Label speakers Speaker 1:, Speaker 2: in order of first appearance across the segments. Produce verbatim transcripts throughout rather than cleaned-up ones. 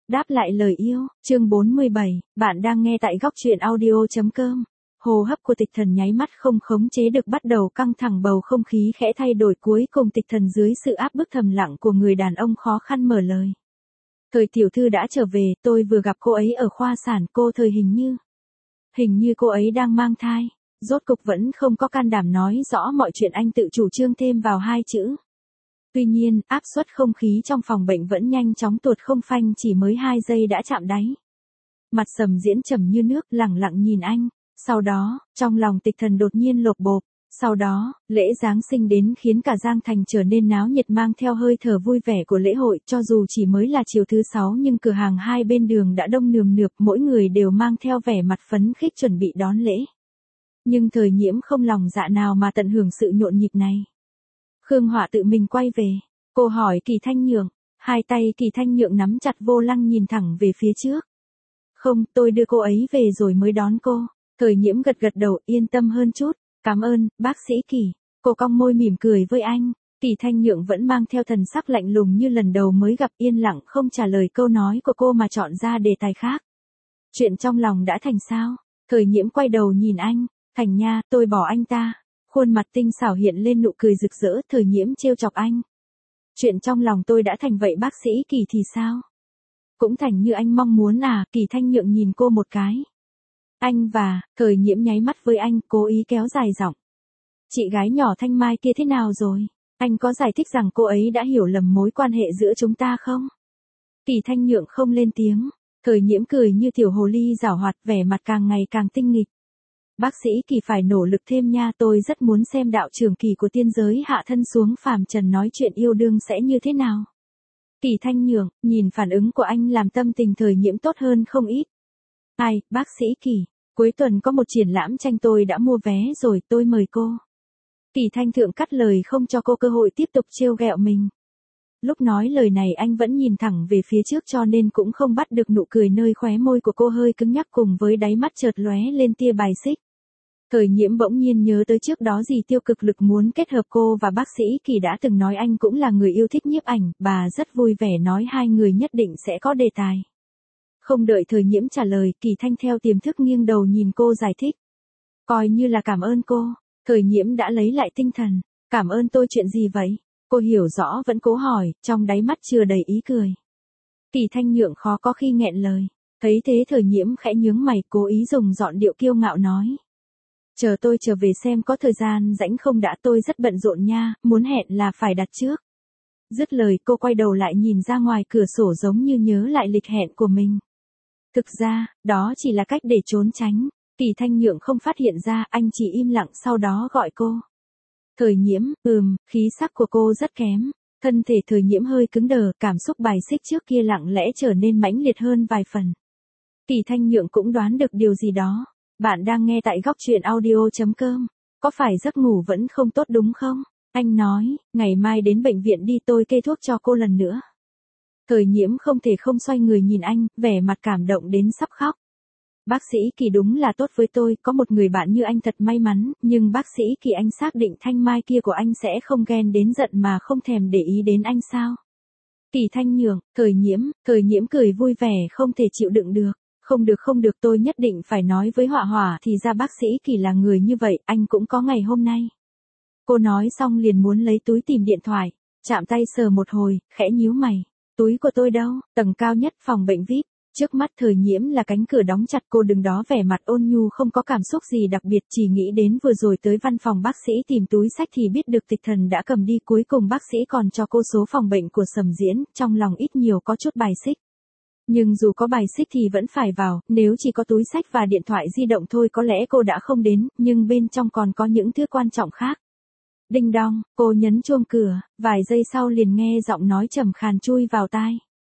Speaker 1: đáp lại lời yêu, chương bốn mươi bảy, bạn đang nghe tại góc truyện audio.com. Hô hấp của Tịch Thần nháy mắt không khống chế được bắt đầu căng thẳng, bầu không khí khẽ thay đổi, cuối cùng Tịch Thần dưới sự áp bức thầm lặng của người đàn ông khó khăn mở lời. Thời tiểu thư đã trở về, tôi vừa gặp cô ấy ở khoa sản, cô Thời hình như, hình như cô ấy đang mang thai. Rốt cục vẫn không có can đảm nói rõ mọi chuyện, anh tự chủ trương thêm vào hai chữ. Tuy nhiên, áp suất không khí trong phòng bệnh vẫn nhanh chóng tuột không phanh, chỉ mới hai giây đã chạm đáy. Mặt Sầm Diễn trầm như nước, lẳng lặng nhìn anh. Sau đó, trong lòng Tịch Thần đột nhiên lột bột. Sau đó, lễ Giáng sinh đến khiến cả Giang Thành trở nên náo nhiệt, mang theo hơi thở vui vẻ của lễ hội. Cho dù chỉ mới là chiều thứ sáu nhưng cửa hàng hai bên đường đã đông nườm nượp, mỗi người đều mang theo vẻ mặt phấn khích chuẩn bị đón lễ. Nhưng Thời Nhiễm không lòng dạ nào mà tận hưởng sự nhộn nhịp này. Khương Họa tự mình quay về. Cô hỏi Kỳ Thanh Nhượng. Hai tay Kỳ Thanh Nhượng nắm chặt vô lăng nhìn thẳng về phía trước. Không, tôi đưa cô ấy về rồi mới đón cô. Thời Nhiễm gật gật đầu, yên tâm hơn chút. Cảm ơn, bác sĩ Kỳ. Cô cong môi mỉm cười với anh. Kỳ Thanh Nhượng vẫn mang theo thần sắc lạnh lùng như lần đầu mới gặp, yên lặng không trả lời câu nói của cô mà chọn ra đề tài khác. Chuyện trong lòng đã thành sao? Thời Nhiễm quay đầu nhìn anh. Thành nha, tôi bỏ anh ta. Khuôn mặt tinh xảo hiện lên nụ cười rực rỡ. Thời Nhiễm trêu chọc anh. Chuyện trong lòng tôi đã thành vậy, bác sĩ Kỳ thì sao? Cũng thành như anh mong muốn à? Kỳ Thanh Nhượng nhìn cô một cái. Anh và, Thời Nhiễm nháy mắt với anh, cố ý kéo dài giọng. Chị gái nhỏ Thanh Mai kia thế nào rồi? Anh có giải thích rằng cô ấy đã hiểu lầm mối quan hệ giữa chúng ta không? Kỳ Thanh Nhượng không lên tiếng. Thời Nhiễm cười như tiểu hồ ly giảo hoạt, vẻ mặt càng ngày càng tinh nghịch. Bác sĩ Kỳ phải nỗ lực thêm nha, tôi rất muốn xem đạo trưởng Kỳ của tiên giới hạ thân xuống phàm trần nói chuyện yêu đương sẽ như thế nào. Kỳ Thanh Nhượng, nhìn phản ứng của anh làm tâm tình Thời Nhiễm tốt hơn không ít. Ai, bác sĩ Kỳ, cuối tuần có một triển lãm tranh, tôi đã mua vé rồi, tôi mời cô. Kỳ Thanh Thượng cắt lời không cho cô cơ hội tiếp tục trêu ghẹo mình. Lúc nói lời này anh vẫn nhìn thẳng về phía trước cho nên cũng không bắt được nụ cười nơi khóe môi của cô hơi cứng nhắc, cùng với đáy mắt chợt lóe lên tia bài xích. Thời Nhiễm bỗng nhiên nhớ tới trước đó dì Tiêu cực lực muốn kết hợp cô và bác sĩ Kỳ đã từng nói anh cũng là người yêu thích nhiếp ảnh, bà rất vui vẻ nói hai người nhất định sẽ có đề tài. Không đợi Thời Nhiễm trả lời, Kỳ Thanh theo tiềm thức nghiêng đầu nhìn cô giải thích. Coi như là cảm ơn cô. Thời Nhiễm đã lấy lại tinh thần. Cảm ơn tôi chuyện gì vậy? Cô hiểu rõ vẫn cố hỏi, trong đáy mắt chứa đầy ý cười. Kỳ Thanh Nhượng khó có khi nghẹn lời. Thấy thế Thời Nhiễm khẽ nhướng mày, cố ý dùng giọng điệu kiêu ngạo nói. Chờ tôi trở về xem có thời gian rảnh không đã, tôi rất bận rộn nha, muốn hẹn là phải đặt trước. Dứt lời cô quay đầu lại nhìn ra ngoài cửa sổ giống như nhớ lại lịch hẹn của mình. Thực ra, đó chỉ là cách để trốn tránh. Kỳ Thanh Nhượng không phát hiện ra, anh chỉ im lặng sau đó gọi cô. Thời Nhiễm, ừm, khí sắc của cô rất kém. Thân thể Thời Nhiễm hơi cứng đờ, cảm xúc bài xích trước kia lặng lẽ trở nên mãnh liệt hơn vài phần. Kỳ Thanh Nhượng cũng đoán được điều gì đó. Bạn đang nghe tại góc truyện audio.com. Có phải giấc ngủ vẫn không tốt đúng không? Anh nói, ngày mai đến bệnh viện đi, tôi kê thuốc cho cô lần nữa. Thời Nhiễm không thể không xoay người nhìn anh, vẻ mặt cảm động đến sắp khóc. Bác sĩ Kỳ đúng là tốt với tôi, có một người bạn như anh thật may mắn, nhưng bác sĩ Kỳ, anh xác định Thanh Mai kia của anh sẽ không ghen đến giận mà không thèm để ý đến anh sao? Kỳ Thanh Nhượng, Thời Nhiễm, Thời Nhiễm cười vui vẻ không thể chịu đựng được. Không được không được, tôi nhất định phải nói với Họa Họa, thì ra bác sĩ Kỳ là người như vậy, anh cũng có ngày hôm nay. Cô nói xong liền muốn lấy túi tìm điện thoại, chạm tay sờ một hồi, khẽ nhíu mày. Túi của tôi đâu? Tầng cao nhất phòng bệnh vi ai pi. Trước mắt Thời Nhiễm là cánh cửa đóng chặt, cô đứng đó vẻ mặt ôn nhu không có cảm xúc gì đặc biệt, chỉ nghĩ đến vừa rồi tới văn phòng bác sĩ tìm túi sách thì biết được Tịch Thần đã cầm đi, cuối cùng bác sĩ còn cho cô số phòng bệnh của Sầm Diễn, trong lòng ít nhiều có chút bài xích. Nhưng dù có bài xích thì vẫn phải vào, nếu chỉ có túi sách và điện thoại di động thôi có lẽ cô đã không đến, nhưng bên trong còn có những thứ quan trọng khác. Đinh đong, cô nhấn chuông cửa, vài giây sau liền nghe giọng nói trầm khàn chui vào tai.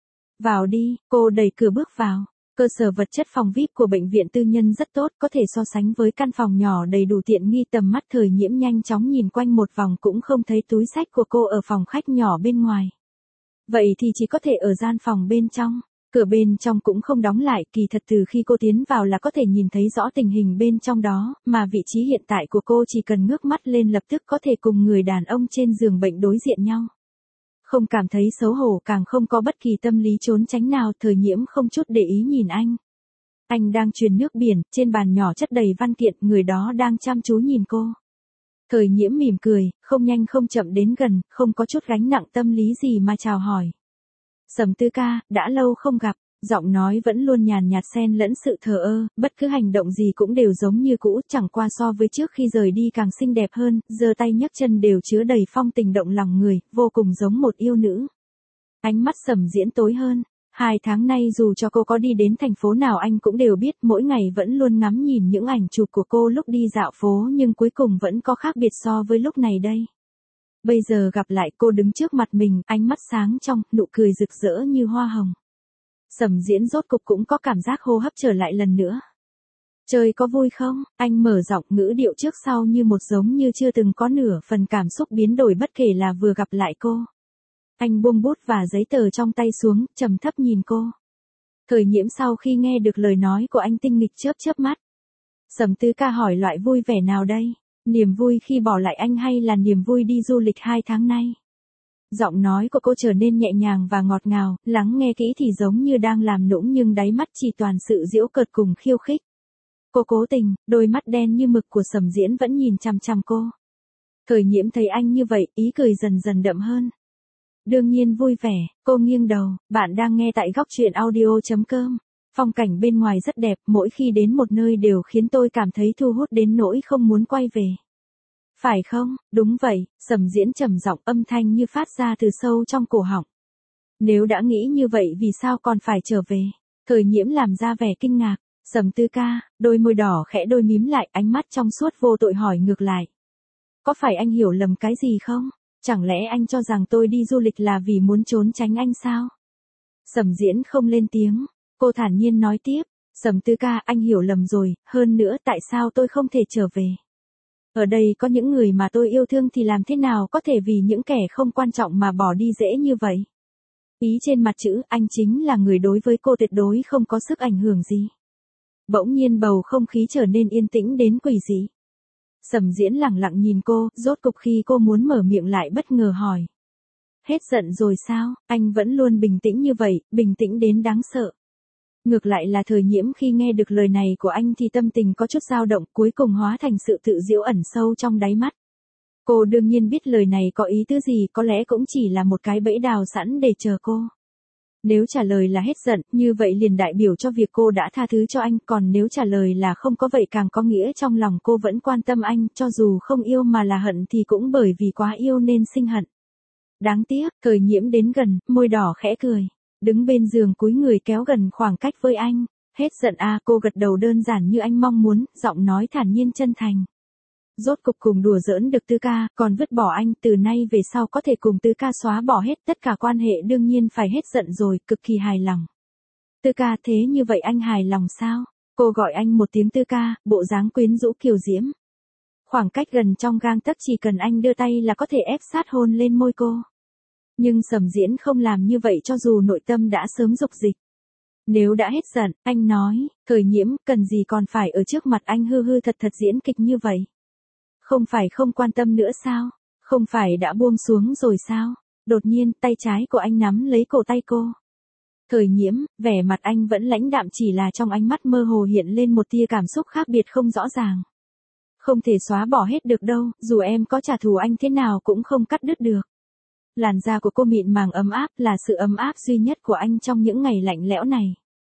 Speaker 1: Vào đi, cô đẩy cửa bước vào. Cơ sở vật chất phòng vi ai pi của bệnh viện tư nhân rất tốt, có thể so sánh với căn phòng nhỏ đầy đủ tiện nghi. Tầm mắt Thời Nhiễm nhanh chóng nhìn quanh một vòng cũng không thấy túi sách của cô ở phòng khách nhỏ bên ngoài. Vậy thì chỉ có thể ở gian phòng bên trong. Cửa bên trong cũng không đóng lại, kỳ thật từ khi cô tiến vào là có thể nhìn thấy rõ tình hình bên trong đó, mà vị trí hiện tại của cô chỉ cần ngước mắt lên lập tức có thể cùng người đàn ông trên giường bệnh đối diện nhau. Không cảm thấy xấu hổ, càng không có bất kỳ tâm lý trốn tránh nào, Thời Nhiễm không chút để ý nhìn anh. Anh đang truyền nước biển, trên bàn nhỏ chất đầy văn kiện, người đó đang chăm chú nhìn cô. Thời Nhiễm mỉm cười, không nhanh không chậm đến gần, không có chút gánh nặng tâm lý gì mà chào hỏi. Sầm Tư ca, đã lâu không gặp, giọng nói vẫn luôn nhàn nhạt xen lẫn sự thờ ơ, bất cứ hành động gì cũng đều giống như cũ, chẳng qua so với trước khi rời đi càng xinh đẹp hơn, giơ tay nhấc chân đều chứa đầy phong tình động lòng người, vô cùng giống một yêu nữ. Ánh mắt Sầm Diễn tối hơn. Hai tháng nay dù cho cô có đi đến thành phố nào anh cũng đều biết, mỗi ngày vẫn luôn ngắm nhìn những ảnh chụp của cô lúc đi dạo phố, nhưng cuối cùng vẫn có khác biệt so với lúc này đây. Bây giờ gặp lại cô đứng trước mặt mình, ánh mắt sáng trong, nụ cười rực rỡ như hoa hồng. Sầm Diễn rốt cục cũng có cảm giác hô hấp trở lại lần nữa. Chơi có vui không? Anh mở giọng, ngữ điệu trước sau như một, giống như chưa từng có nửa phần cảm xúc biến đổi bất kể là vừa gặp lại cô. Anh buông bút và giấy tờ trong tay xuống, trầm thấp nhìn cô. Thời Nhiễm sau khi nghe được lời nói của anh tinh nghịch chớp chớp mắt. Sầm Tư ca hỏi loại vui vẻ nào đây? Niềm vui khi bỏ lại anh hay là niềm vui đi du lịch hai tháng nay? Giọng nói của cô trở nên nhẹ nhàng và ngọt ngào, lắng nghe kỹ thì giống như đang làm nũng nhưng đáy mắt chỉ toàn sự giễu cợt cùng khiêu khích. Cô cố tình, đôi mắt đen như mực của Sầm Diễn vẫn nhìn chằm chằm cô. Thời Nhiễm thấy anh như vậy, ý cười dần dần đậm hơn. Đương nhiên vui vẻ, cô nghiêng đầu, bạn đang nghe tại góc truyện audio chấm com. Phong cảnh bên ngoài rất đẹp, mỗi khi đến một nơi đều khiến tôi cảm thấy thu hút đến nỗi không muốn quay về. Phải không? Đúng vậy, Sầm Diễn trầm giọng, âm thanh như phát ra từ sâu trong cổ họng. Nếu đã nghĩ như vậy vì sao còn phải trở về? Thời Nhiễm làm ra vẻ kinh ngạc. Sầm Tư ca, đôi môi đỏ khẽ đôi mím lại, ánh mắt trong suốt vô tội hỏi ngược lại. Có phải anh hiểu lầm cái gì không? Chẳng lẽ anh cho rằng tôi đi du lịch là vì muốn trốn tránh anh sao? Sầm Diễn không lên tiếng, cô thản nhiên nói tiếp. Sầm Tư ca, anh hiểu lầm rồi, hơn nữa tại sao tôi không thể trở về? Ở đây có những người mà tôi yêu thương thì làm thế nào có thể vì những kẻ không quan trọng mà bỏ đi dễ như vậy? Ý trên mặt chữ, anh chính là người đối với cô tuyệt đối không có sức ảnh hưởng gì. Bỗng nhiên bầu không khí trở nên yên tĩnh đến quỷ dị. Sầm Diễn lẳng lặng nhìn cô, rốt cục khi cô muốn mở miệng lại bất ngờ hỏi. Hết giận rồi sao? Anh vẫn luôn bình tĩnh như vậy, bình tĩnh đến đáng sợ. Ngược lại là Thời Nhiễm khi nghe được lời này của anh thì tâm tình có chút dao động, cuối cùng hóa thành sự tự giễu ẩn sâu trong đáy mắt. Cô đương nhiên biết lời này có ý tứ gì, có lẽ cũng chỉ là một cái bẫy đào sẵn để chờ cô. Nếu trả lời là hết giận, như vậy liền đại biểu cho việc cô đã tha thứ cho anh, còn nếu trả lời là không có vậy càng có nghĩa trong lòng cô vẫn quan tâm anh, cho dù không yêu mà là hận thì cũng bởi vì quá yêu nên sinh hận. Đáng tiếc, Thời Nhiễm đến gần, môi đỏ khẽ cười, đứng bên giường cúi người kéo gần khoảng cách với anh. Hết giận à? Cô gật đầu đơn giản như anh mong muốn, giọng nói thản nhiên chân thành. Rốt cục cùng đùa giỡn được Tư ca, còn vứt bỏ anh, từ nay về sau có thể cùng Tư ca xóa bỏ hết tất cả quan hệ, đương nhiên phải hết giận rồi, cực kỳ hài lòng. Tư ca, thế như vậy anh hài lòng sao? Cô gọi anh một tiếng Tư ca, bộ dáng quyến rũ kiều diễm. Khoảng cách gần trong gang tấc, chỉ cần anh đưa tay là có thể ép sát hôn lên môi cô. Nhưng Sầm Diễn không làm như vậy cho dù nội tâm đã sớm dục dịch. Nếu đã hết giận, anh nói, Thời Nhiễm, cần gì còn phải ở trước mặt anh hư hư thật thật diễn kịch như vậy? Không phải không quan tâm nữa sao? Không phải đã buông xuống rồi sao? Đột nhiên, tay trái của anh nắm lấy cổ tay cô. Thời Nhiễm, vẻ mặt anh vẫn lãnh đạm, chỉ là trong ánh mắt mơ hồ hiện lên một tia cảm xúc khác biệt không rõ ràng. Không thể xóa bỏ hết được đâu, dù em có trả thù anh thế nào cũng không cắt đứt được. Làn da của cô mịn màng ấm áp, là sự ấm áp duy nhất của anh trong những ngày lạnh lẽo này.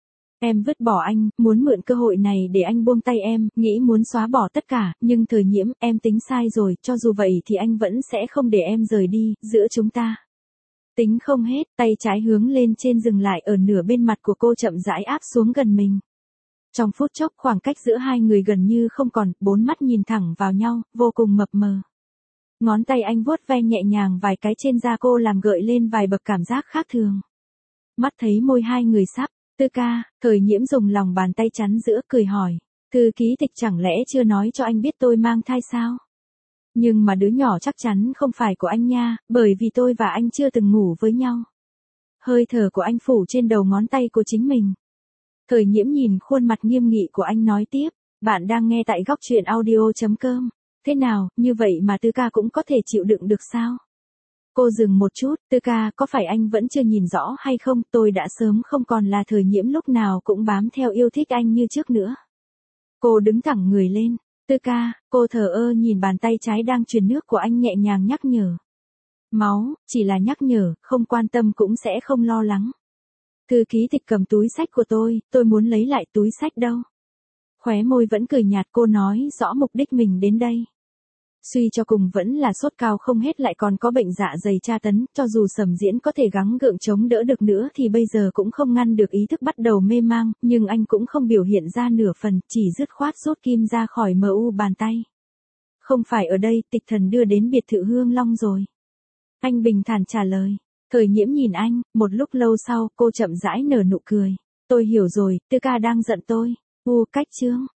Speaker 1: Em vứt bỏ anh, muốn mượn cơ hội này để anh buông tay em, nghĩ muốn xóa bỏ tất cả, nhưng Thời Nhiễm, em tính sai rồi, cho dù vậy thì anh vẫn sẽ không để em rời đi, giữa chúng ta. Tính không hết, tay trái hướng lên trên dừng lại ở nửa bên mặt của cô, chậm rãi áp xuống gần mình. Trong phút chốc khoảng cách giữa hai người gần như không còn, bốn mắt nhìn thẳng vào nhau, vô cùng mập mờ. Ngón tay anh vuốt ve nhẹ nhàng vài cái trên da cô làm gợi lên vài bậc cảm giác khác thường. Mắt thấy môi hai người sắp. Tư ca, Thời Nhiễm dùng lòng bàn tay chắn giữa, cười hỏi. Thư ký Tịch chẳng lẽ chưa nói cho anh biết tôi mang thai sao? Nhưng mà đứa nhỏ chắc chắn không phải của anh nha, bởi vì tôi và anh chưa từng ngủ với nhau. Hơi thở của anh phủ trên đầu ngón tay của chính mình. Thời Nhiễm nhìn khuôn mặt nghiêm nghị của anh nói tiếp. Bạn đang nghe tại góc truyện audio chấm com. Thế nào, như vậy mà Tư ca cũng có thể chịu đựng được sao? Cô dừng một chút, Tư ca, có phải anh vẫn chưa nhìn rõ hay không, tôi đã sớm không còn là Thời Nhiễm lúc nào cũng bám theo yêu thích anh như trước nữa. Cô đứng thẳng người lên. Tư ca, cô thờ ơ nhìn bàn tay trái đang truyền nước của anh nhẹ nhàng nhắc nhở. Máu, chỉ là nhắc nhở, không quan tâm cũng sẽ không lo lắng. Thư ký Tịch cầm túi sách của tôi, tôi muốn lấy lại túi sách đâu. Khóe môi vẫn cười nhạt, cô nói rõ mục đích mình đến đây. Suy cho cùng vẫn là sốt cao không hết lại còn có bệnh dạ dày tra tấn, cho dù Sầm Diễn có thể gắng gượng chống đỡ được nữa thì bây giờ cũng không ngăn được ý thức bắt đầu mê mang, nhưng anh cũng không biểu hiện ra nửa phần, chỉ dứt khoát rút kim ra khỏi mờ u bàn tay. Không phải ở đây, Tịch Thần đưa đến biệt thự Hương Long rồi. Anh bình thản trả lời. Thời Nhiễm nhìn anh, một lúc lâu sau, cô chậm rãi nở nụ cười. Tôi hiểu rồi, Tư ca đang giận tôi. U cách chương.